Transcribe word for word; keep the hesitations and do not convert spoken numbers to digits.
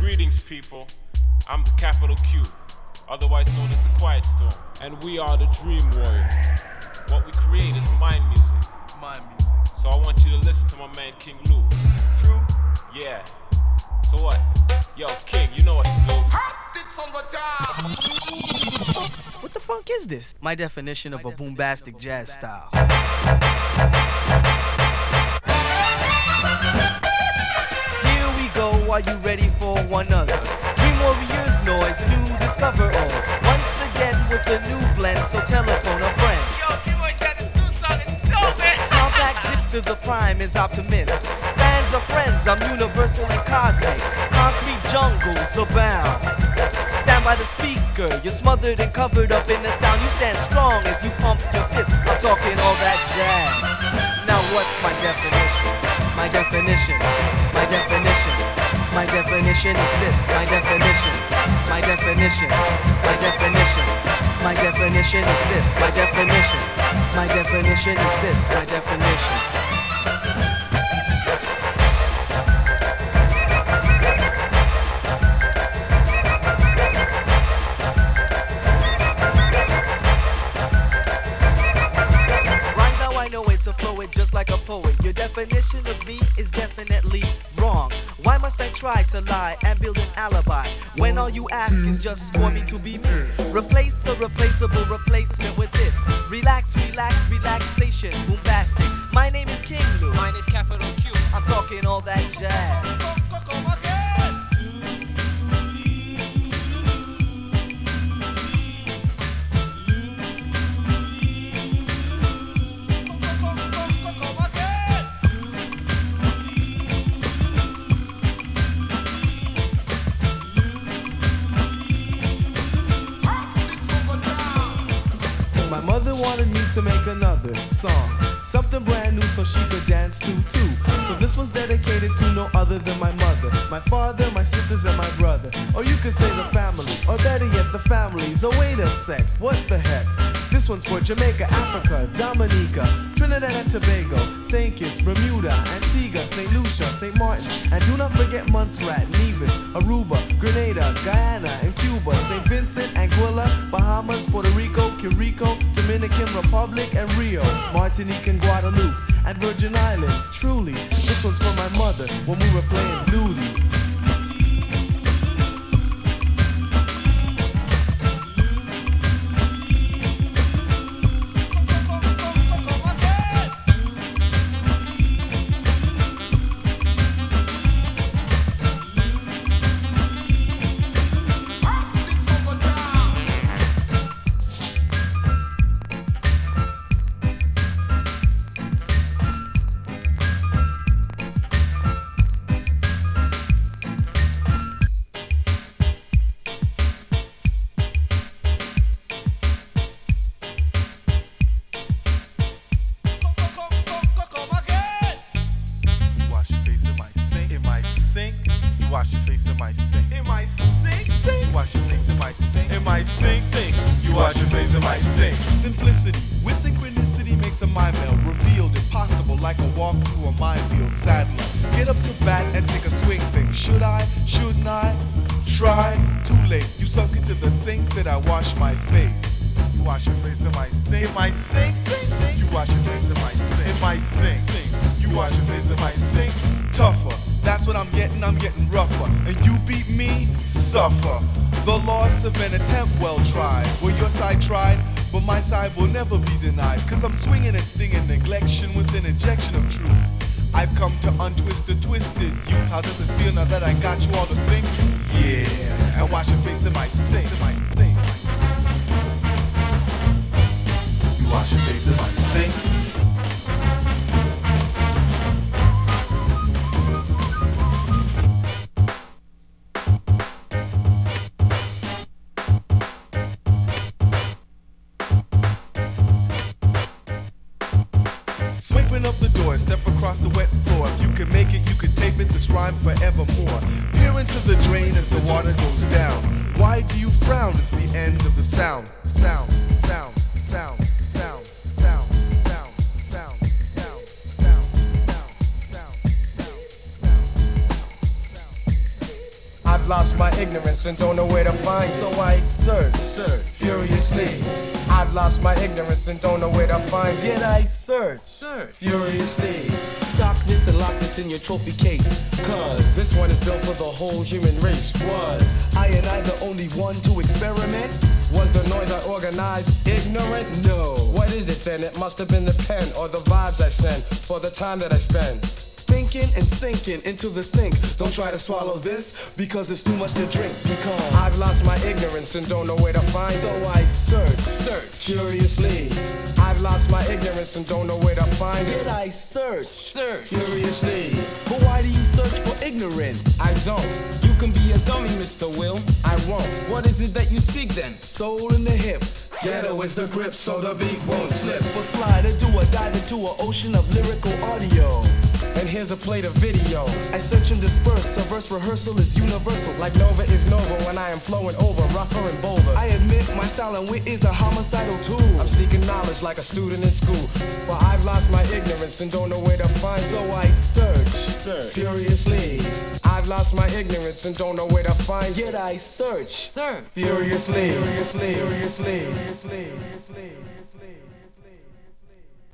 Greetings, people. I'm the capital Q, otherwise known as the Quiet Storm, and we are the Dream Warriors. What we create is mind music. Mind music. So I want you to listen to my man King Lou. True? Yeah. So what? Yo, King, you know what to do. What the fuck is this? My definition of a boombastic jazz style. Here we go, are you ready for one other? Dream Warriors noise, a new discover all. Once again with a new blend, so telephone a friend. Yo, Dream Warriors got this new song, it's dope, man. Compact disc to the prime is optimist. Fans are friends, I'm universal and cosmic. Concrete jungles abound. Stand by the speaker, you're smothered and covered up in the sound. You stand strong as you pump your fist. I'm talking all that jazz. Now what's my definition? My definition, my definition, my definition is this. My definition, my definition, my definition, my definition is this. My definition, my definition is this. My definition. Just like a poet, your definition of me is definitely wrong. Why must I try to lie and build an alibi when all you ask is just for me to be me? Replace a replaceable replacement with this. Relax, relax, relaxation, boombastic. My name is King Lou. Mine is capital Q. I'm talking all that jazz. Wanted me to make another song, something brand new so she could dance to too. So this was dedicated to no other than my mother, my father, my sisters, and my brother. Or you could say the family, or better yet the families. Oh wait a sec, what the heck? This one's for Jamaica, Africa, Dominica, Trinidad and Tobago, Saint Kitts, Bermuda, Antigua, Saint Lucia, Saint Martin, and do not forget Montserrat, Nevis, Aruba, Grenada, Guyana, and Cuba, Saint Vincent, Anguilla, Bahamas, Puerto Rico, Curico, Dominican Republic, and Rio, Martinique and Guadeloupe, and Virgin Islands. Truly, this one's for my mother when we were playing Dooley. The loss of an attempt well tried. Well, your side tried, but my side will never be denied. Cause I'm swinging and stinging neglection with an injection of truth. I've come to untwist the twisted youth. How does it feel now that I got you all to think? Yeah, and wash your face in my sink. In my sink. You wash your face in my sink. Up the door, step across the wet floor. If you can make it, you can tape it, this rhyme forevermore. Peer into the drain as the water goes down. Why do you frown? It's the end of the sound. Sound, sound, sound, sound, sound, sound, sound, sound, sound, sound, sound, sound, sound, sound. I've lost my ignorance and don't know where to find it. So I search, search furiously. I've lost my ignorance and don't know where to find it. Yet I search, search furiously. Stock this and lock this in your trophy case, cause this one is built for the whole human race. Was I and I the only one to experiment? Was the noise I organized ignorant? No. What is it then? It must have been the pen or the vibes I send for the time that I spend thinking and sinking into the sink. Don't try to swallow this because it's too much to drink. Because I've lost my ignorance and don't know where to find it. So I search, search curiously. I've lost my ignorance and don't know where to find it. Yet I search, search furiously. But why do you search for ignorance? I don't. You can be a dummy, Mister Will. I won't. What is it that you seek then? Soul in the hip. Ghetto is the grip so the beat won't slip. Or slide or do or dive into an ocean of lyrical audio. And here's a plate of video. I search and disperse, so verse rehearsal is universal. Like Nova is Nova when I am flowing over, rougher and bolder. I admit my style and wit is a homicidal tool. I'm seeking knowledge like a student in school. But I've lost my ignorance and don't know where to find it. So I search, search furiously. I've lost my ignorance and don't know where to find it. Yet I search, search furiously, furiously, furiously, furiously, furiously.